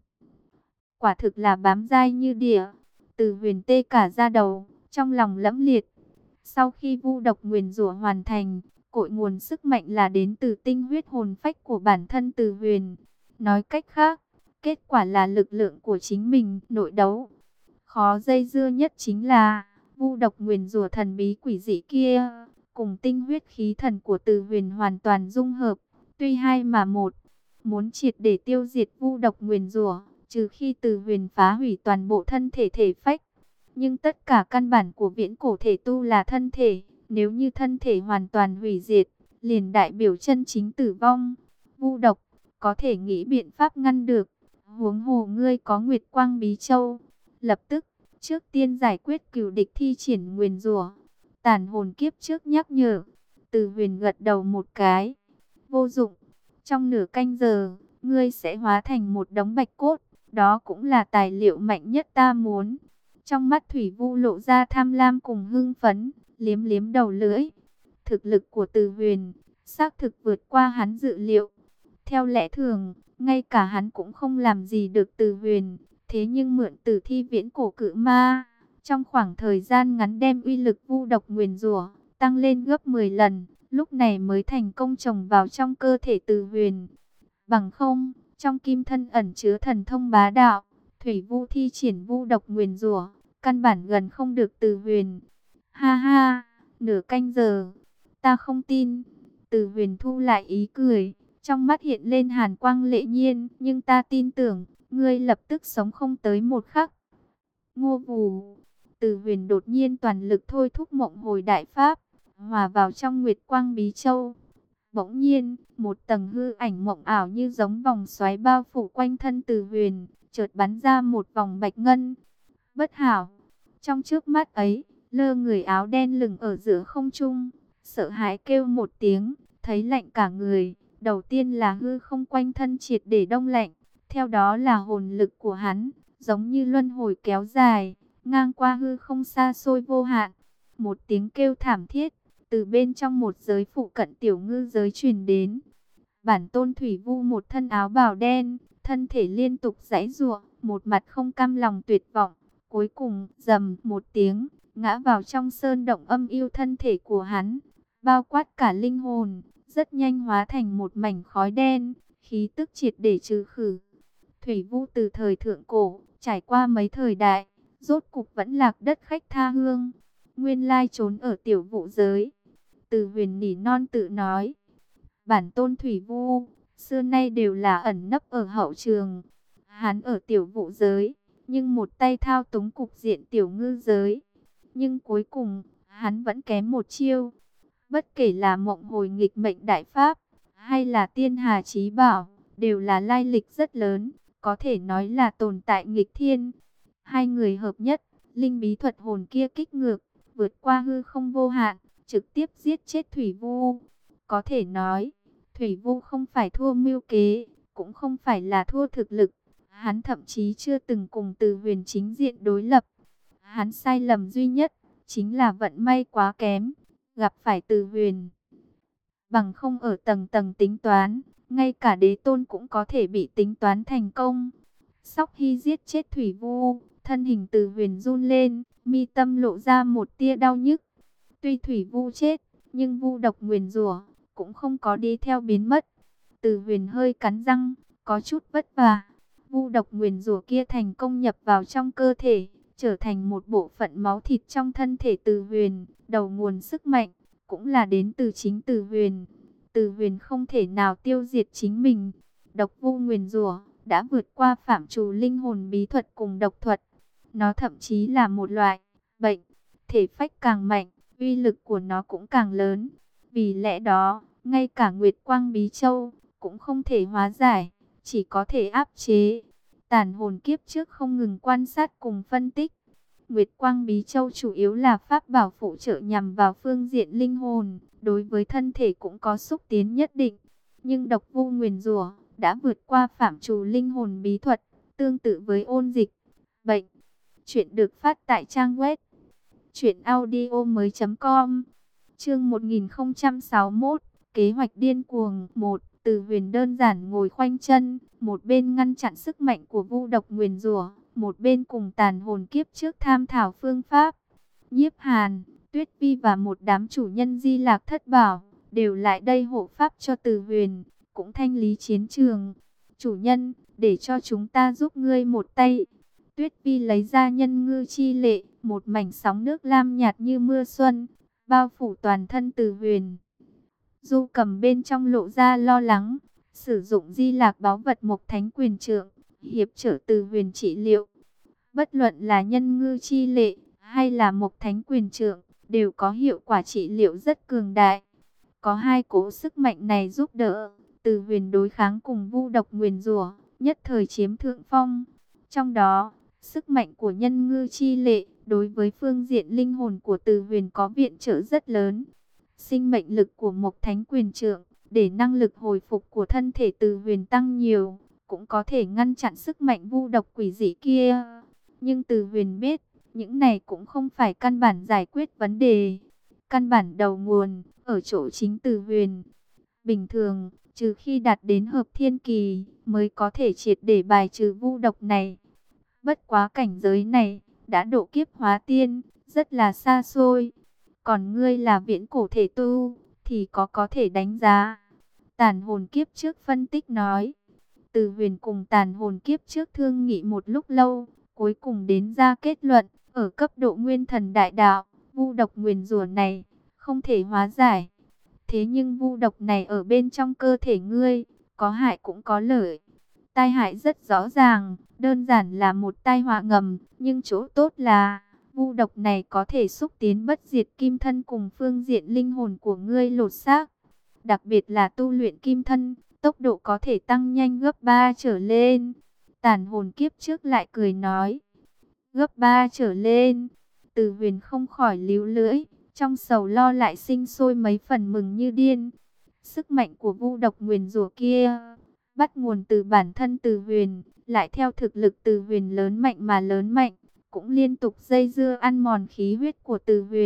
Quả thực là bám dai như đỉa. Từ Huyền tê cả da đầu, trong lòng lẫm liệt. Sau khi vu độc nguyền rủa hoàn thành, cội nguồn sức mạnh là đến từ tinh huyết hồn phách của bản thân Từ Huyền. Nói cách khác, kết quả là lực lượng của chính mình nội đấu. Khó dây dưa nhất chính là vu độc nguyền rủa thần bí quỷ dị kia, cùng tinh huyết khí thần của Từ Huyền hoàn toàn dung hợp, tuy hai mà một. Muốn triệt để tiêu diệt vu độc nguyền rủa, trừ khi Từ Huyền phá hủy toàn bộ thân thể thể phách. Nhưng tất cả căn bản của viễn cổ thể tu là thân thể, nếu như thân thể hoàn toàn hủy diệt, liền đại biểu chân chính tử vong. Vu độc có thể nghĩ biện pháp ngăn được, huống hồ ngươi có Nguyệt Quang Bí Châu. Lập tức, trước tiên giải quyết cửu địch thi triển nguyền rủa. Tàn hồn kiếp trước nhắc nhở. Từ Huyền gật đầu một cái. Vô dụng, trong nửa canh giờ, ngươi sẽ hóa thành một đống bạch cốt. Đó cũng là tài liệu mạnh nhất ta muốn. Trong mắt Thủy Vu lộ ra tham lam cùng hưng phấn, liếm liếm đầu lưỡi. Thực lực của Từ Huyền xác thực vượt qua hắn dự liệu. Theo lẽ thường, ngay cả hắn cũng không làm gì được Từ Huyền. Thế nhưng mượn tử thi viễn cổ cự ma, trong khoảng thời gian ngắn đem uy lực vu độc nguyền rủa tăng lên gấp mười lần, lúc này mới thành công trồng vào trong cơ thể Từ Huyền. Bằng không, trong kim thân ẩn chứa thần thông bá đạo, Thủy Vu thi triển vu độc nguyền rủa, căn bản gần không được Từ Huyền. Ha ha, nửa canh giờ, ta không tin. Từ Huyền thu lại ý cười, trong mắt hiện lên hàn quang lệ nhiên, nhưng ta tin tưởng, ngươi lập tức sống không tới một khắc. Ngô vù, Từ Huyền đột nhiên toàn lực thôi thúc mộng hồi đại pháp, hòa vào trong Nguyệt Quang Bí Châu. Bỗng nhiên, một tầng hư ảnh mộng ảo như giống vòng xoáy bao phủ quanh thân Từ Huyền, chợt bắn ra một vòng bạch ngân. Bất hảo, trong trước mắt ấy, lơ người áo đen lửng ở giữa không trung, sợ hãi kêu một tiếng, thấy lạnh cả người. Đầu tiên là hư không quanh thân triệt để đông lạnh, theo đó là hồn lực của hắn, giống như luân hồi kéo dài, ngang qua hư không xa xôi vô hạn. Một tiếng kêu thảm thiết, từ bên trong một giới phụ cận tiểu ngư giới truyền đến. Bản tôn Thủy Vu một thân áo bào đen, thân thể liên tục giãy giụa, một mặt không cam lòng tuyệt vọng, cuối cùng rầm một tiếng, ngã vào trong sơn động âm u thân thể của hắn, bao quát cả linh hồn, rất nhanh hóa thành một mảnh khói đen, khí tức triệt để trừ khử. Thủy Vu từ thời thượng cổ, trải qua mấy thời đại, rốt cục vẫn lạc đất khách tha hương, nguyên lai trốn ở tiểu vũ giới. Từ Huyền nỉ non tự nói, bản tôn Thủy Vu xưa nay đều là ẩn nấp ở hậu trường, hắn ở tiểu vũ giới, nhưng một tay thao túng cục diện tiểu ngư giới, nhưng cuối cùng hắn vẫn kém một chiêu. Bất kể là mộng hồi nghịch mệnh đại pháp, hay là tiên hà chí bảo, đều là lai lịch rất lớn, có thể nói là tồn tại nghịch thiên. Hai người hợp nhất, linh bí thuật hồn kia kích ngược, vượt qua hư không vô hạn, trực tiếp giết chết Thủy Vu. Có thể nói, Thủy Vu không phải thua mưu kế, cũng không phải là thua thực lực. Hắn thậm chí chưa từng cùng Từ Huyền chính diện đối lập. Hắn sai lầm duy nhất, chính là vận may quá kém, gặp phải Từ Huyền. Bằng không ở tầng tầng tính toán, ngay cả đế tôn cũng có thể bị tính toán thành công. Sóc Hy giết chết Thủy Vu, thân hình Từ Huyền run lên, mi tâm lộ ra một tia đau nhức. Tuy Thủy Vu chết, nhưng vu độc nguyền rủa cũng không có đi theo biến mất. Từ Huyền hơi cắn răng, có chút vất vả. Vu độc nguyền rủa kia thành công nhập vào trong cơ thể, trở thành một bộ phận máu thịt trong thân thể Từ Huyền. Đầu nguồn sức mạnh cũng là đến từ chính Từ Huyền. Từ Huyền không thể nào tiêu diệt chính mình. Độc vu nguyền rủa đã vượt qua phạm trù linh hồn bí thuật cùng độc thuật. Nó thậm chí là một loại bệnh. Thể phách càng mạnh, uy lực của nó cũng càng lớn. Vì lẽ đó, ngay cả Nguyệt Quang Bí Châu cũng không thể hóa giải, chỉ có thể áp chế. Tàn hồn kiếp trước không ngừng quan sát cùng phân tích. Nguyệt Quang Bí Châu chủ yếu là pháp bảo phụ trợ nhằm vào phương diện linh hồn, đối với thân thể cũng có xúc tiến nhất định. Nhưng độc vu nguyền rủa đã vượt qua phạm trù linh hồn bí thuật, tương tự với ôn dịch, bệnh. Chuyện được phát tại trang web truyện audio mới chấm com. Chương một nghìn không trăm sáu mươi mốt, kế hoạch điên cuồng một. Từ Huyền đơn giản ngồi khoanh chân, một bên ngăn chặn sức mạnh của vu độc nguyền rủa, một bên cùng tàn hồn kiếp trước tham thảo phương pháp. Nhiếp Hàn, Tuyết Vi và một đám chủ nhân Di Lạc Thất Bảo đều lại đây hộ pháp cho Từ Huyền, cũng thanh lý chiến trường. Chủ nhân, để cho chúng ta giúp ngươi một tay. Tuyết Vi lấy ra nhân ngư chi lệ, một mảnh sóng nước lam nhạt như mưa xuân, bao phủ toàn thân Từ Huyền. Du Cầm bên trong lộ ra lo lắng, sử dụng Di Lạc báu vật Mộc Thánh Quyền Trượng, hiệp trợ Từ Huyền trị liệu. Bất luận là nhân ngư chi lệ hay là Mộc Thánh Quyền Trượng, đều có hiệu quả trị liệu rất cường đại. Có hai cỗ sức mạnh này giúp đỡ, Từ Huyền đối kháng cùng vu độc nguyền rủa, nhất thời chiếm thượng phong. Trong đó, sức mạnh của nhân ngư chi lệ đối với phương diện linh hồn của Từ Huyền có viện trợ rất lớn. Sinh mệnh lực của Mộc Thánh Quyền Trượng, để năng lực hồi phục của thân thể Từ Huyền tăng nhiều, cũng có thể ngăn chặn sức mạnh vu độc quỷ dị kia. Nhưng Từ Huyền biết, những này cũng không phải căn bản giải quyết vấn đề. Căn bản đầu nguồn, ở chỗ chính Từ Huyền. Bình thường, trừ khi đạt đến hợp thiên kỳ, mới có thể triệt để bài trừ vu độc này. Bất quá cảnh giới này, đã độ kiếp hóa tiên, rất là xa xôi. Còn ngươi là viễn cổ thể tu, thì có có thể đánh giá. Tàn hồn kiếp trước phân tích nói. Từ Huyền cùng tàn hồn kiếp trước thương nghị một lúc lâu, cuối cùng đến ra kết luận, ở cấp độ nguyên thần đại đạo, vu độc nguyền rủa này, không thể hóa giải. Thế nhưng vu độc này ở bên trong cơ thể ngươi, có hại cũng có lợi. Tai hại rất rõ ràng, đơn giản là một tai họa ngầm, nhưng chỗ tốt là vu độc này có thể xúc tiến bất diệt kim thân cùng phương diện linh hồn của ngươi lột xác. Đặc biệt là tu luyện kim thân, tốc độ có thể tăng nhanh gấp ba trở lên. Tàn hồn kiếp trước lại cười nói, gấp ba trở lên. Từ Huyền không khỏi líu lưỡi, trong sầu lo lại sinh sôi mấy phần mừng như điên. Sức mạnh của vu độc nguyền rủa kia, bắt nguồn từ bản thân Từ Huyền, lại theo thực lực Từ Huyền lớn mạnh mà lớn mạnh, cũng liên tục dây dưa ăn mòn khí huyết của Từ Huyền,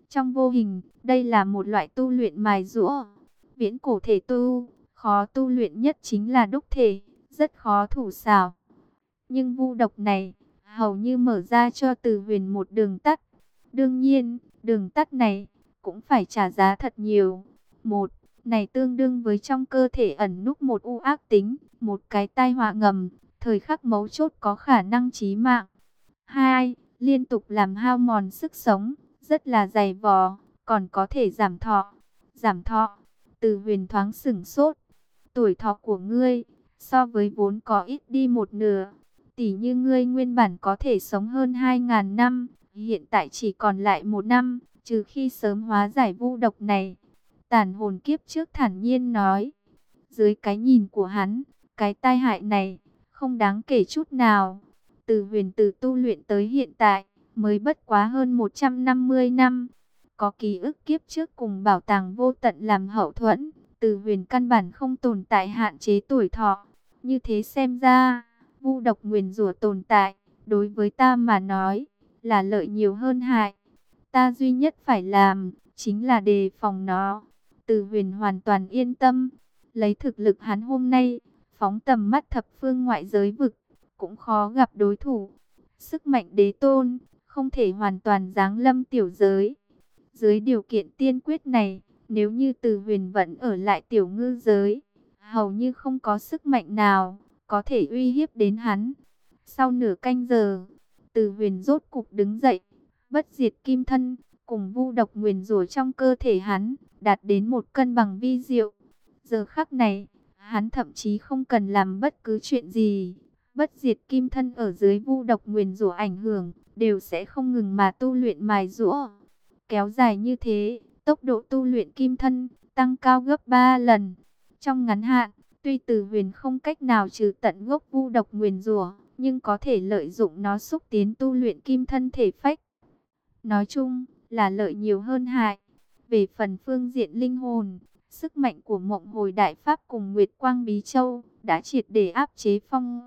Trong vô hình, đây là một loại tu luyện mài giũa. Viễn cổ thể tu, khó tu luyện nhất chính là đúc thể, rất khó thủ xảo. Nhưng vu độc này, hầu như mở ra cho Từ Huyền một đường tắt. Đương nhiên, đường tắt này cũng phải trả giá thật nhiều. Một, này tương đương với trong cơ thể ẩn núp một u ác tính, một cái tai họa ngầm, thời khắc mấu chốt có khả năng chí mạng. Hai, liên tục làm hao mòn sức sống, rất là dày vò, còn có thể giảm thọ. Giảm thọ, Từ Huyền thoáng sửng sốt. Tuổi thọ của ngươi, so với vốn có ít đi một nửa. Tỷ như ngươi nguyên bản có thể sống hơn hai ngàn năm, hiện tại chỉ còn lại một năm, trừ khi sớm hóa giải vu độc này. Tàn hồn kiếp trước thản nhiên nói. Dưới cái nhìn của hắn, cái tai hại này, không đáng kể chút nào. Từ Huyền từ tu luyện tới hiện tại, mới bất quá hơn một trăm năm mươi năm. Có ký ức kiếp trước cùng bảo tàng vô tận làm hậu thuẫn. Từ Huyền căn bản không tồn tại hạn chế tuổi thọ. Như thế xem ra, vu độc nguyền rủa tồn tại, đối với ta mà nói, là lợi nhiều hơn hại. Ta duy nhất phải làm, chính là đề phòng nó. Từ Huyền hoàn toàn yên tâm. Lấy thực lực hắn hôm nay, phóng tầm mắt thập phương ngoại giới vực, cũng khó gặp đối thủ. Sức mạnh đế tôn, không thể hoàn toàn giáng lâm tiểu giới. Dưới điều kiện tiên quyết này, nếu như Từ Huyền vẫn ở lại tiểu ngư giới, hầu như không có sức mạnh nào có thể uy hiếp đến hắn. Sau nửa canh giờ, Từ Huyền rốt cục đứng dậy, bất diệt kim thân cùng vu độc nguyền rủa trong cơ thể hắn đạt đến một cân bằng vi diệu. Giờ khắc này, hắn thậm chí không cần làm bất cứ chuyện gì. Bất diệt kim thân ở dưới vu độc nguyền rủa ảnh hưởng, đều sẽ không ngừng mà tu luyện mài giũa. Kéo dài như thế, tốc độ tu luyện kim thân tăng cao gấp ba lần. Trong ngắn hạn, tuy Từ Huyền không cách nào trừ tận gốc vu độc nguyền rủa, nhưng có thể lợi dụng nó xúc tiến tu luyện kim thân thể phách. Nói chung là lợi nhiều hơn hại. Về phần phương diện linh hồn, sức mạnh của Mộng Hồi Đại Pháp cùng Nguyệt Quang Bí Châu đã triệt để áp chế phong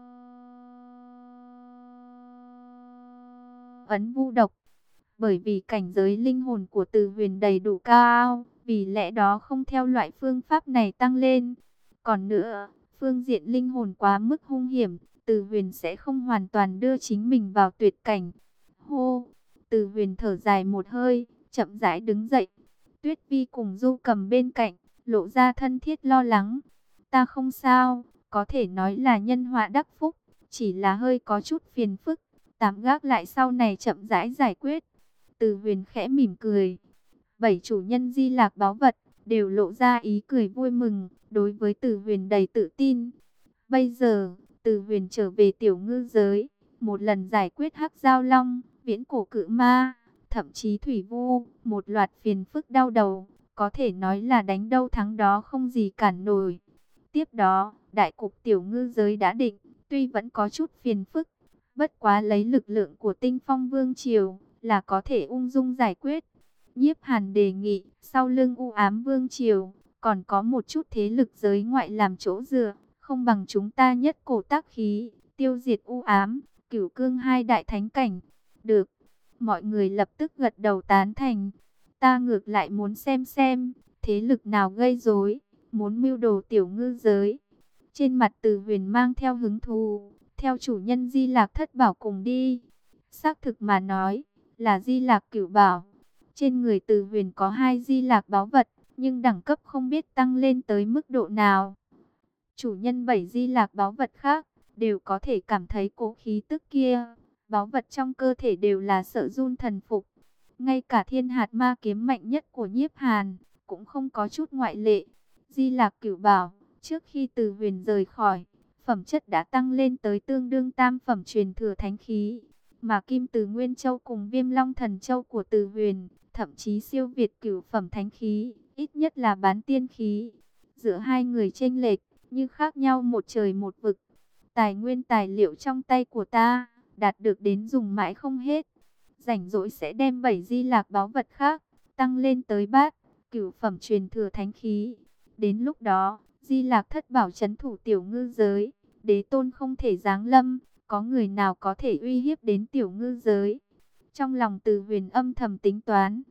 ấn vu độc. Bởi vì cảnh giới linh hồn của Từ Huyền đầy đủ cao, vì lẽ đó không theo loại phương pháp này tăng lên. Còn nữa, phương diện linh hồn quá mức hung hiểm, Từ Huyền sẽ không hoàn toàn đưa chính mình vào tuyệt cảnh. Hô, Từ Huyền thở dài một hơi, chậm rãi đứng dậy. Tuyết Vi cùng Du Cầm bên cạnh, lộ ra thân thiết lo lắng. Ta không sao, có thể nói là nhân họa đắc phúc, chỉ là hơi có chút phiền phức, tạm gác lại sau này chậm rãi giải quyết. Từ Huyền khẽ mỉm cười. Bảy chủ nhân Di Lạc báu vật đều lộ ra ý cười vui mừng, đối với Từ Huyền đầy tự tin. Bây giờ, Từ Huyền trở về tiểu ngư giới, một lần giải quyết Hắc Giao Long, viễn cổ cự ma, thậm chí thủy vu, một loạt phiền phức đau đầu, có thể nói là đánh đâu thắng đó không gì cản nổi. Tiếp đó, đại cục tiểu ngư giới đã định, tuy vẫn có chút phiền phức, bất quá lấy lực lượng của Tinh Phong Vương Triều là có thể ung dung giải quyết. Nhiếp Hàn đề nghị, sau lưng U Ám Vương Triều, còn có một chút thế lực giới ngoại làm chỗ dựa, không bằng chúng ta nhất cổ tác khí, tiêu diệt U Ám, Cửu Cương hai đại thánh cảnh. Được, mọi người lập tức gật đầu tán thành. Ta ngược lại muốn xem xem, thế lực nào gây rối, muốn mưu đồ tiểu ngư giới. Trên mặt Từ Huyền mang theo hứng thú, theo chủ nhân Di Lạc Thất Bảo cùng đi. Xác thực mà nói, là Di Lạc Cửu Bảo. Trên người Từ Huyền có hai Di Lạc báu vật, nhưng đẳng cấp không biết tăng lên tới mức độ nào. Chủ nhân bảy Di Lạc báu vật khác, đều có thể cảm thấy cố khí tức kia. Báu vật trong cơ thể đều là sợ run thần phục. Ngay cả thiên hạt ma kiếm mạnh nhất của Nhiếp Hàn, cũng không có chút ngoại lệ. Di Lạc Cửu Bảo, trước khi Từ Huyền rời khỏi, phẩm chất đã tăng lên tới tương đương tam phẩm truyền thừa thánh khí. Mà Kim Từ Nguyên Châu cùng Viêm Long Thần Châu của Từ Huyền, thậm chí siêu việt cửu phẩm thánh khí, ít nhất là bán tiên khí. Giữa hai người chênh lệch, như khác nhau một trời một vực. Tài nguyên tài liệu trong tay của ta, đạt được đến dùng mãi không hết. Rảnh rỗi sẽ đem bảy Di Lạc báu vật khác, tăng lên tới bát, cửu phẩm truyền thừa thánh khí. Đến lúc đó, Di Lạc Thất Bảo trấn thủ tiểu ngư giới, đế tôn không thể giáng lâm, có người nào có thể uy hiếp đến tiểu ngư giới. Trong lòng Từ Huyền âm thầm tính toán,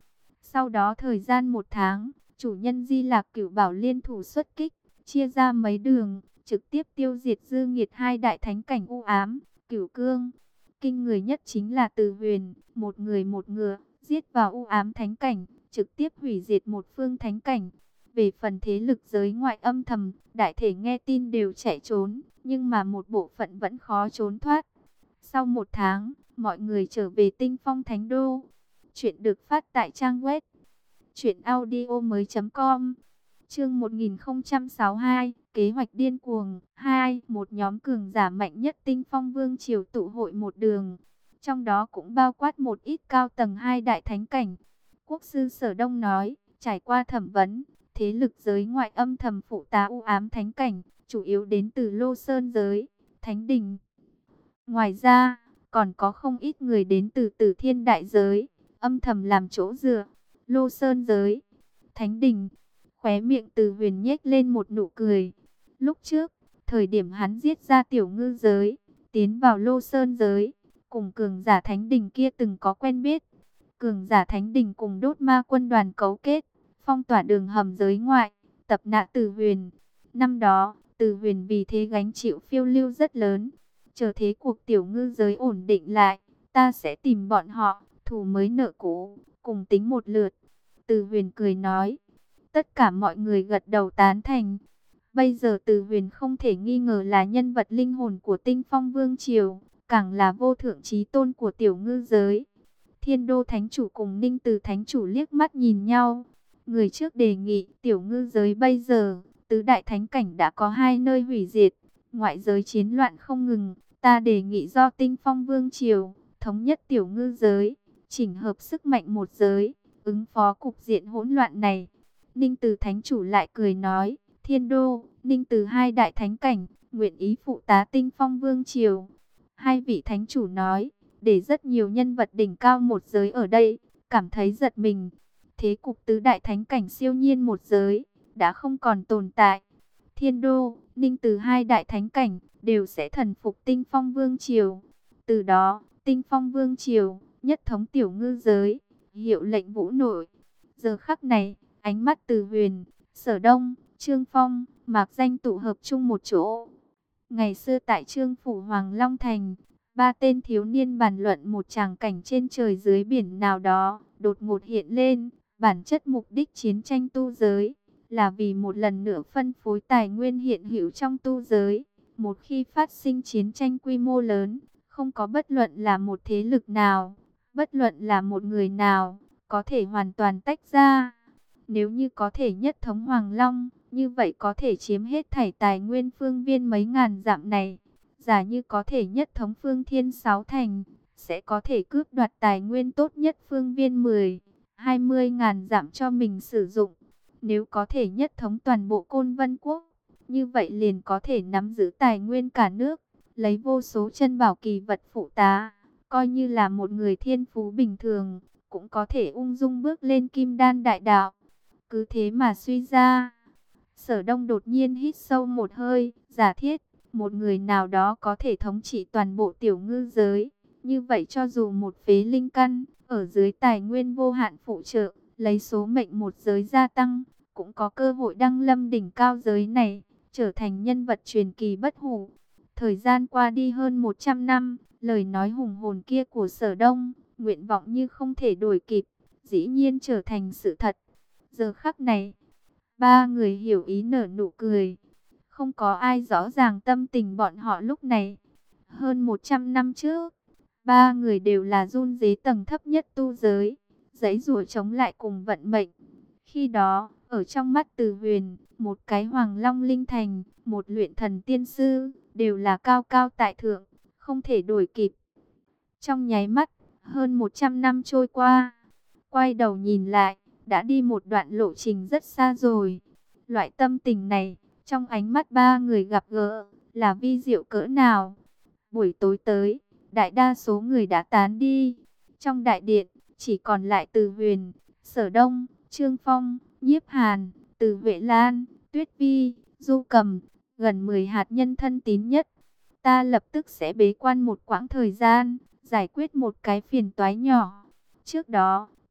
Sau đó thời gian một tháng, chủ nhân Di Lạc Cửu Bảo liên thủ xuất kích, chia ra mấy đường, trực tiếp tiêu diệt dư nghiệt hai đại thánh cảnh u ám, Cửu Cương. Kinh người nhất chính là Từ Huyền, một người một ngựa, giết vào u ám thánh cảnh, trực tiếp hủy diệt một phương thánh cảnh. Về phần thế lực giới ngoại âm thầm, đại thể nghe tin đều chạy trốn, nhưng mà một bộ phận vẫn khó trốn thoát. Sau một tháng, mọi người trở về Tinh Phong Thánh Đô. Chuyện được phát tại trang web truyện audio mới.com. Chương một nghìn không trăm sáu mươi hai, kế hoạch điên cuồng hai, một nhóm cường giả mạnh nhất Tinh Phong Vương triều tụ hội một đường, trong đó cũng bao quát một ít cao tầng hai đại thánh cảnh. Quốc sư Sở Đông nói, trải qua thẩm vấn, thế lực giới ngoại âm thầm phụ tá u ám thánh cảnh, chủ yếu đến từ Lô Sơn giới, Thánh Đình. Ngoài ra, còn có không ít người đến từ Tử Thiên đại giới, âm thầm làm chỗ dựa. Lô Sơn giới, Thánh Đình. Khóe miệng Từ Huyền nhếch lên một nụ cười. Lúc trước, thời điểm hắn giết ra Tiểu Ngư giới, tiến vào Lô Sơn giới, cùng cường giả Thánh Đình kia từng có quen biết. Cường giả Thánh Đình cùng đốt ma quân đoàn cấu kết, phong tỏa đường hầm giới ngoại, tập nã Từ Huyền. Năm đó, Từ Huyền vì thế gánh chịu phiêu lưu rất lớn. Chờ thế cuộc Tiểu Ngư giới ổn định lại, ta sẽ tìm bọn họ, thù mới nợ cũ, cùng tính một lượt. Từ Huyền cười nói. Tất cả mọi người gật đầu tán thành. Bây giờ Từ Huyền không thể nghi ngờ là nhân vật linh hồn của Tinh Phong Vương triều, càng là vô thượng chí tôn của Tiểu Ngư giới. Thiên Đô Thánh chủ cùng Ninh Từ Thánh chủ liếc mắt nhìn nhau. Người trước đề nghị Tiểu Ngư giới bây giờ, tứ đại thánh cảnh đã có hai nơi hủy diệt, ngoại giới chiến loạn không ngừng. Ta đề nghị do Tinh Phong Vương triều thống nhất Tiểu Ngư giới, chỉnh hợp sức mạnh một giới, ứng phó cục diện hỗn loạn này. Ninh Từ Thánh chủ lại cười nói, Thiên Đô, Ninh Từ hai đại thánh cảnh, nguyện ý phụ tá Tinh Phong Vương triều. Hai vị thánh chủ nói, để rất nhiều nhân vật đỉnh cao một giới ở đây, cảm thấy giật mình. Thế cục tứ đại thánh cảnh siêu nhiên một giới, đã không còn tồn tại. Thiên Đô, Ninh Từ hai đại thánh cảnh, đều sẽ thần phục Tinh Phong Vương triều. Từ đó, Tinh Phong Vương triều, nhất thống Tiểu Ngư giới, hiệu lệnh vũ nội. Giờ khắc này, ánh mắt Từ Huyền, Sở Đông, Trương Phong, Mạc Danh tụ hợp chung một chỗ. Ngày xưa tại Trương Phủ Hoàng Long Thành, ba tên thiếu niên bàn luận một tràng cảnh trên trời dưới biển nào đó, đột ngột hiện lên. Bản chất mục đích chiến tranh tu giới, là vì một lần nữa phân phối tài nguyên hiện hữu trong tu giới. Một khi phát sinh chiến tranh quy mô lớn, không có bất luận là một thế lực nào, bất luận là một người nào, có thể hoàn toàn tách ra. Nếu như có thể nhất thống Hoàng Long, như vậy có thể chiếm hết thảy tài nguyên phương viên mấy ngàn dặm này. Giả như có thể nhất thống phương thiên sáu thành, sẽ có thể cướp đoạt tài nguyên tốt nhất phương viên mười, hai mươi ngàn dặm cho mình sử dụng. Nếu có thể nhất thống toàn bộ Côn Vân Quốc, như vậy liền có thể nắm giữ tài nguyên cả nước, lấy vô số chân bảo kỳ vật phụ tá, coi như là một người thiên phú bình thường, cũng có thể ung dung bước lên kim đan đại đạo. Cứ thế mà suy ra. Sở Đông đột nhiên hít sâu một hơi, giả thiết, một người nào đó có thể thống trị toàn bộ Tiểu Ngư giới. Như vậy cho dù một phế linh căn, ở dưới tài nguyên vô hạn phụ trợ, lấy số mệnh một giới gia tăng, cũng có cơ hội đăng lâm đỉnh cao giới này, trở thành nhân vật truyền kỳ bất hủ. Thời gian qua đi hơn một trăm năm, lời nói hùng hồn kia của Sở Đông, nguyện vọng như không thể đổi kịp, dĩ nhiên trở thành sự thật. Giờ khắc này, ba người hiểu ý nở nụ cười. Không có ai rõ ràng tâm tình bọn họ lúc này. Hơn một trăm năm trước, ba người đều là run rế tầng thấp nhất tu giới, giãy giụa chống lại cùng vận mệnh. Khi đó, ở trong mắt Từ Huyền, một cái Hoàng Long Linh Thành, một luyện thần tiên sư, đều là cao cao tại thượng, không thể đổi kịp. Trong nháy mắt, hơn một trăm năm trôi qua, quay đầu nhìn lại, đã đi một đoạn lộ trình rất xa rồi. Loại tâm tình này, trong ánh mắt ba người gặp gỡ, là vi diệu cỡ nào. Buổi tối tới, đại đa số người đã tán đi. Trong đại điện, chỉ còn lại Từ Huyền, Sở Đông, Trương Phong, Nhiếp Hàn, Từ Huệ Lan, Tuyết Vi, Du Cầm, gần mười hạt nhân thân tín nhất. Ta lập tức sẽ bế quan một quãng thời gian, giải quyết một cái phiền toái nhỏ. Trước đó,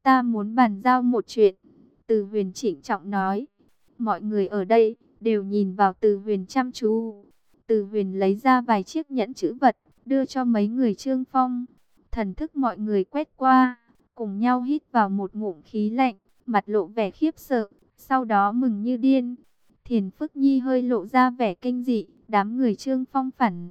Ta muốn bàn giao một chuyện. Từ Huyền trịnh trọng nói. Mọi người ở đây đều nhìn vào Từ Huyền chăm chú. Từ Huyền lấy ra vài chiếc nhẫn chữ vật, đưa cho mấy người Trương Phong. Thần thức mọi người quét qua, cùng nhau hít vào một ngụm khí lạnh, mặt lộ vẻ khiếp sợ, sau đó mừng như điên. Thiền Phức Nhi hơi lộ ra vẻ kinh dị, đám người Trương Phong phản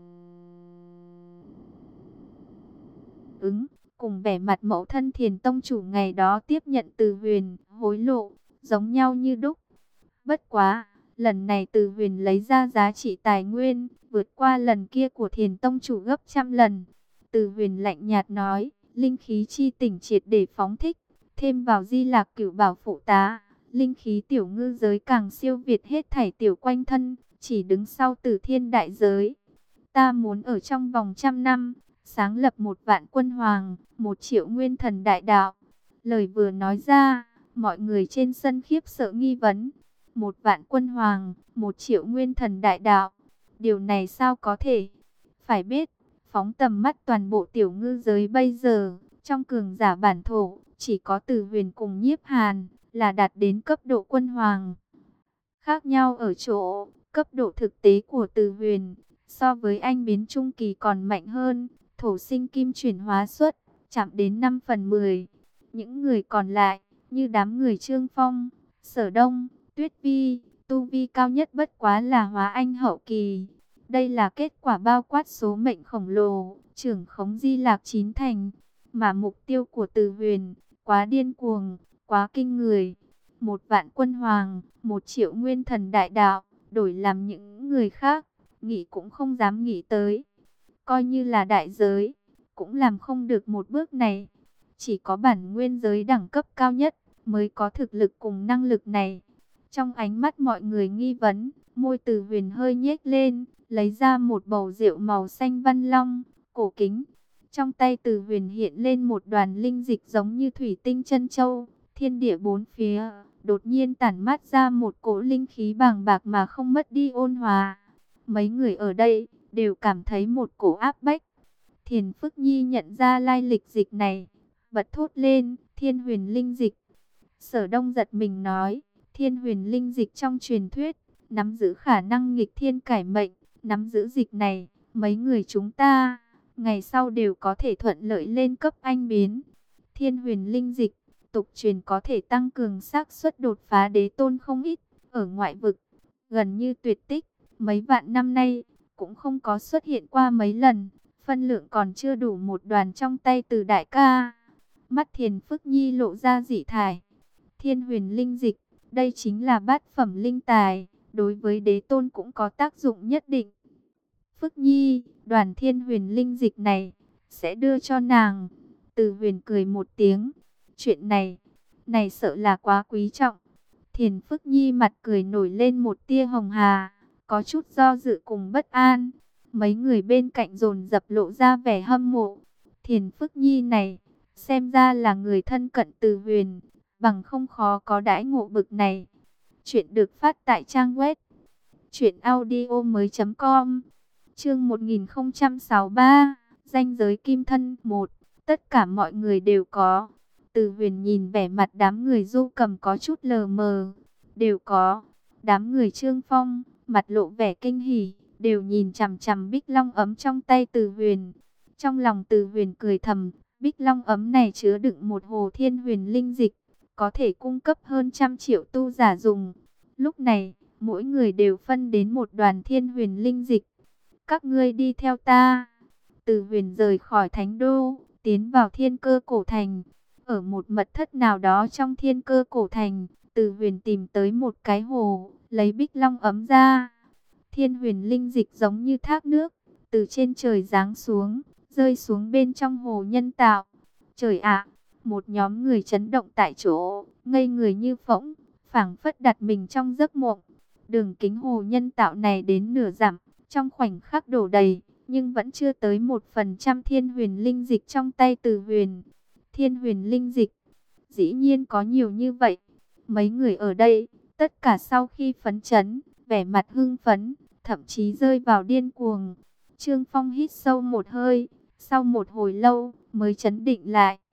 ứng, cùng vẻ mặt mẫu thân Thiền Tông chủ ngày đó tiếp nhận Từ Huyền, hối lộ, giống nhau như đúc. Bất quá, lần này Từ Huyền lấy ra giá trị tài nguyên, vượt qua lần kia của Thiền Tông chủ gấp trăm lần. Từ Huyền lạnh nhạt nói, linh khí chi tỉnh triệt để phóng thích, thêm vào Di Lạc Cửu Bảo phụ tá, linh khí tiểu ngư giới càng siêu việt hết thảy tiểu quanh thân, chỉ đứng sau Tử Thiên đại giới. Ta muốn ở trong vòng trăm năm, sáng lập một vạn quân hoàng, một triệu nguyên thần đại đạo. Lời vừa nói ra, mọi người trên sân khiếp sợ nghi vấn. Một vạn quân hoàng, một triệu nguyên thần đại đạo. Điều này sao có thể? Phải biết, phóng tầm mắt toàn bộ tiểu ngư giới bây giờ, trong cường giả bản thổ, chỉ có Từ Huyền cùng Nhiếp Hàn là đạt đến cấp độ quân hoàng. Khác nhau ở chỗ, cấp độ thực tế của Từ Huyền so với anh biến trung kỳ còn mạnh hơn, thổ sinh kim chuyển hóa xuất, chạm đến năm phần mười. Những người còn lại, như đám người Trương Phong, Sở Đông, Tuyết Vi, tu vi cao nhất bất quá là hóa anh hậu kỳ. Đây là kết quả bao quát số mệnh khổng lồ, trưởng khống Di Lạc chín thành, mà mục tiêu của Từ Huyền quá điên cuồng, quá kinh người. Một vạn quân hoàng, một triệu nguyên thần đại đạo, đổi làm những người khác, nghĩ cũng không dám nghĩ tới. Coi như là đại giới, cũng làm không được một bước này. Chỉ có bản nguyên giới đẳng cấp cao nhất, mới có thực lực cùng năng lực này. Trong ánh mắt mọi người nghi vấn, môi Từ Huyền hơi nhếch lên, lấy ra một bầu rượu màu xanh văn long, cổ kính. Trong tay Từ Huyền hiện lên một đoàn linh dịch giống như thủy tinh chân châu, thiên địa bốn phía, đột nhiên tản mát ra một cỗ linh khí bàng bạc mà không mất đi ôn hòa. Mấy người ở đây đều cảm thấy một cổ áp bách. Thiền Phức Nhi nhận ra lai lịch dịch này, bật thốt lên, Thiên Huyền linh dịch. Sở Đông giật mình nói, Thiên Huyền linh dịch trong truyền thuyết, nắm giữ khả năng nghịch thiên cải mệnh, nắm giữ dịch này, mấy người chúng ta, ngày sau đều có thể thuận lợi lên cấp anh biến. Thiên Huyền linh dịch, tục truyền có thể tăng cường xác suất đột phá đế tôn không ít, ở ngoại vực, gần như tuyệt tích, mấy vạn năm nay, cũng không có xuất hiện qua mấy lần, phân lượng còn chưa đủ một đoàn trong tay Từ đại ca. Mắt Thiền Phức Nhi lộ ra dị thải. Thiên Huyền linh dịch, đây chính là bát phẩm linh tài, đối với đế tôn cũng có tác dụng nhất định. Phức Nhi, đoàn Thiên Huyền linh dịch này, sẽ đưa cho nàng. Từ Huyền cười một tiếng, chuyện này, này sợ là quá quý trọng. Thiền Phức Nhi mặt cười nổi lên một tia hồng hà, có chút do dự cùng bất an. Mấy người bên cạnh dồn dập lộ ra vẻ hâm mộ. Thiền Phức Nhi này, xem ra là người thân cận Từ Huyền, bằng không khó có đãi ngộ bực này. Chuyện được phát tại trang web truyện audio mới chấm com. Chương một nghìn không trăm sáu mươi ba, danh giới kim thân một. Tất cả mọi người đều có. Từ Huyền nhìn vẻ mặt đám người Du Cầm có chút lờ mờ. Đều có. Đám người Trương Phong, mặt lộ vẻ kinh hỉ, đều nhìn chằm chằm bích long ấm trong tay Từ Huyền. Trong lòng Từ Huyền cười thầm, bích long ấm này chứa đựng một hồ Thiên Huyền linh dịch, có thể cung cấp hơn trăm triệu tu giả dùng. Lúc này, mỗi người đều phân đến một đoàn Thiên Huyền linh dịch. Các ngươi đi theo ta. Từ Huyền rời khỏi Thánh Đô, tiến vào Thiên Cơ Cổ Thành. Ở một mật thất nào đó trong Thiên Cơ Cổ Thành, Từ Huyền tìm tới một cái hồ, lấy bích long ấm ra. Thiên Huyền linh dịch giống như thác nước, từ trên trời giáng xuống, rơi xuống bên trong hồ nhân tạo. Trời ạ, một nhóm người chấn động tại chỗ, ngây người như phỗng, phảng phất đặt mình trong giấc mộng. Đường kính hồ nhân tạo này đến nửa dặm, trong khoảnh khắc đổ đầy, nhưng vẫn chưa tới một phần trăm Thiên Huyền linh dịch trong tay Từ Huyền. Thiên Huyền linh dịch, dĩ nhiên có nhiều như vậy. Mấy người ở đây, tất cả sau khi phấn chấn, vẻ mặt hưng phấn, thậm chí rơi vào điên cuồng. Trương Phong hít sâu một hơi, sau một hồi lâu mới chấn định lại.